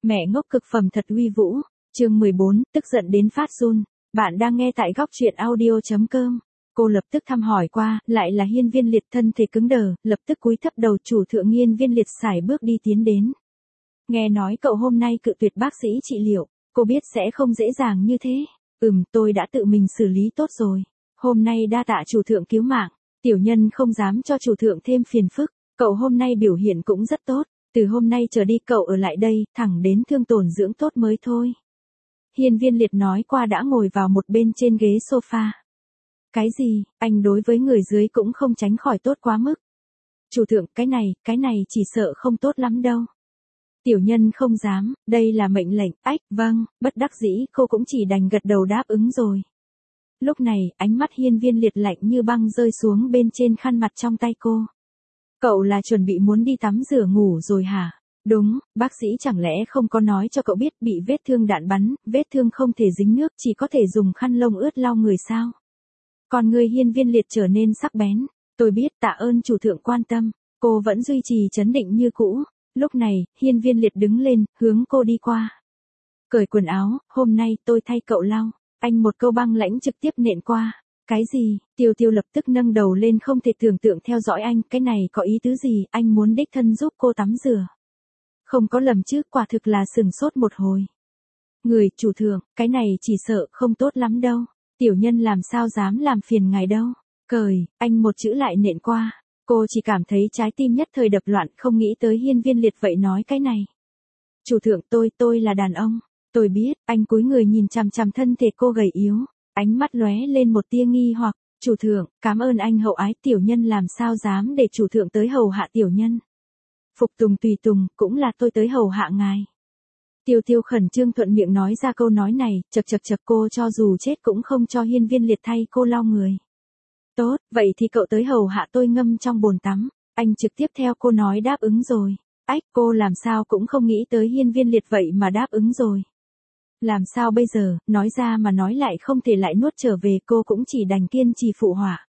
Mẹ ngốc cực phẩm thật uy vũ. Chương 14, tức giận đến phát run. Bạn đang nghe tại góc truyện audio.com. Cô lập tức thăm hỏi qua, lại là Hiên Viên Liệt, thân thể cứng đờ, lập tức cúi thấp đầu. Chủ thượng Hiên Viên Liệt sải bước đi tiến đến. Nghe nói cậu hôm nay cự tuyệt bác sĩ trị liệu, cô biết sẽ không dễ dàng như thế. Tôi đã tự mình xử lý tốt rồi. Hôm nay đa tạ chủ thượng cứu mạng. Tiểu nhân không dám cho chủ thượng thêm phiền phức. Cậu hôm nay biểu hiện cũng rất tốt. Từ hôm nay trở đi cậu ở lại đây, thẳng đến thương tổn dưỡng tốt mới thôi. Hiên Viên Liệt nói qua đã ngồi vào một bên trên ghế sofa. Cái gì, anh đối với người dưới cũng không tránh khỏi tốt quá mức. Chủ thượng, cái này chỉ sợ không tốt lắm đâu. Tiểu nhân không dám, đây là mệnh lệnh. Vâng, bất đắc dĩ cô cũng chỉ đành gật đầu đáp ứng rồi. Lúc này, ánh mắt Hiên Viên Liệt lạnh như băng rơi xuống bên trên khăn mặt trong tay cô. Cậu là chuẩn bị muốn đi tắm rửa ngủ rồi hả? Đúng, bác sĩ chẳng lẽ không có nói cho cậu biết bị vết thương đạn bắn, vết thương không thể dính nước, chỉ có thể dùng khăn lông ướt lau người sao? Còn người Hiên Viên Liệt trở nên sắc bén. Tôi biết, tạ ơn chủ thượng quan tâm. Cô vẫn duy trì trấn định như cũ. Lúc này, Hiên Viên Liệt đứng lên, hướng cô đi qua. Cởi quần áo, hôm nay tôi thay cậu lau. Anh một câu băng lãnh trực tiếp nện qua. Cái gì? Tiêu lập tức nâng đầu lên không thể tưởng tượng theo dõi anh. Cái này có ý tứ gì? Anh muốn đích thân giúp cô tắm rửa. Không có lầm chứ, quả thực là sừng sốt một hồi. Người, chủ thượng, cái này chỉ sợ không tốt lắm đâu. Tiểu nhân làm sao dám làm phiền ngài đâu. Cởi, anh một chữ lại nện qua. Cô chỉ cảm thấy trái tim nhất thời đập loạn, không nghĩ tới Hiên Viên Liệt vậy nói cái này. Chủ thượng, tôi là đàn ông. Tôi biết. Anh cúi người nhìn chằm chằm thân thể cô gầy yếu. Ánh mắt lóe lên một tia nghi hoặc. Chủ thượng, cảm ơn anh hậu ái, tiểu nhân làm sao dám để chủ thượng tới hầu hạ tiểu nhân. Phục tùng tùy tùng, cũng là tôi tới hầu hạ ngài. Tiêu khẩn trương thuận miệng nói ra câu nói này, chật cô cho dù chết cũng không cho Hiên Viên Liệt thay cô lau người. Tốt, vậy thì cậu tới hầu hạ tôi ngâm trong bồn tắm. Anh trực tiếp theo cô nói đáp ứng rồi. Cô làm sao cũng không nghĩ tới Hiên Viên Liệt vậy mà đáp ứng rồi. Làm sao bây giờ, nói ra mà nói lại không thể lại nuốt trở về, cô cũng chỉ đành kiên trì phụ họa.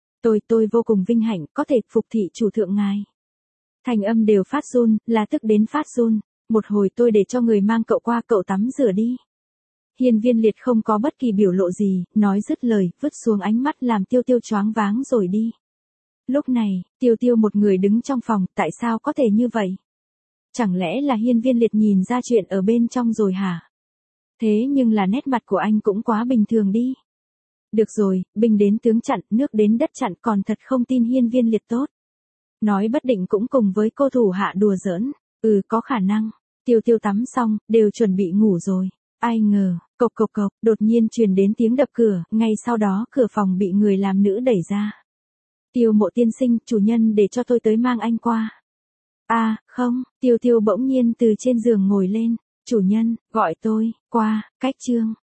Tôi vô cùng vinh hạnh có thể phục thị chủ thượng ngài. Thành âm đều phát run, là tức đến phát run. Một hồi tôi để cho người mang cậu qua, cậu tắm rửa đi. Hiên Viên Liệt không có bất kỳ biểu lộ gì, nói dứt lời, vứt xuống ánh mắt làm Tiêu choáng váng rồi đi. Lúc này, Tiêu một người đứng trong phòng, tại sao có thể như vậy? Chẳng lẽ là Hiên Viên Liệt nhìn ra chuyện ở bên trong rồi hả? Thế nhưng là nét mặt của anh cũng quá bình thường đi. Được rồi, binh đến tướng chặn, nước đến đất chặn, còn thật không tin Hiên Viên Liệt tốt. Nói bất định cũng cùng với cô thủ hạ đùa giỡn. Có khả năng. Tiêu tắm xong, đều chuẩn bị ngủ rồi. Ai ngờ, cộc, đột nhiên truyền đến tiếng đập cửa, ngay sau đó cửa phòng bị người làm nữ đẩy ra. Tiêu Mộ tiên sinh, chủ nhân để cho tôi tới mang anh qua. Không, Tiêu bỗng nhiên từ trên giường ngồi lên. Chủ nhân, gọi tôi, qua, cách chương.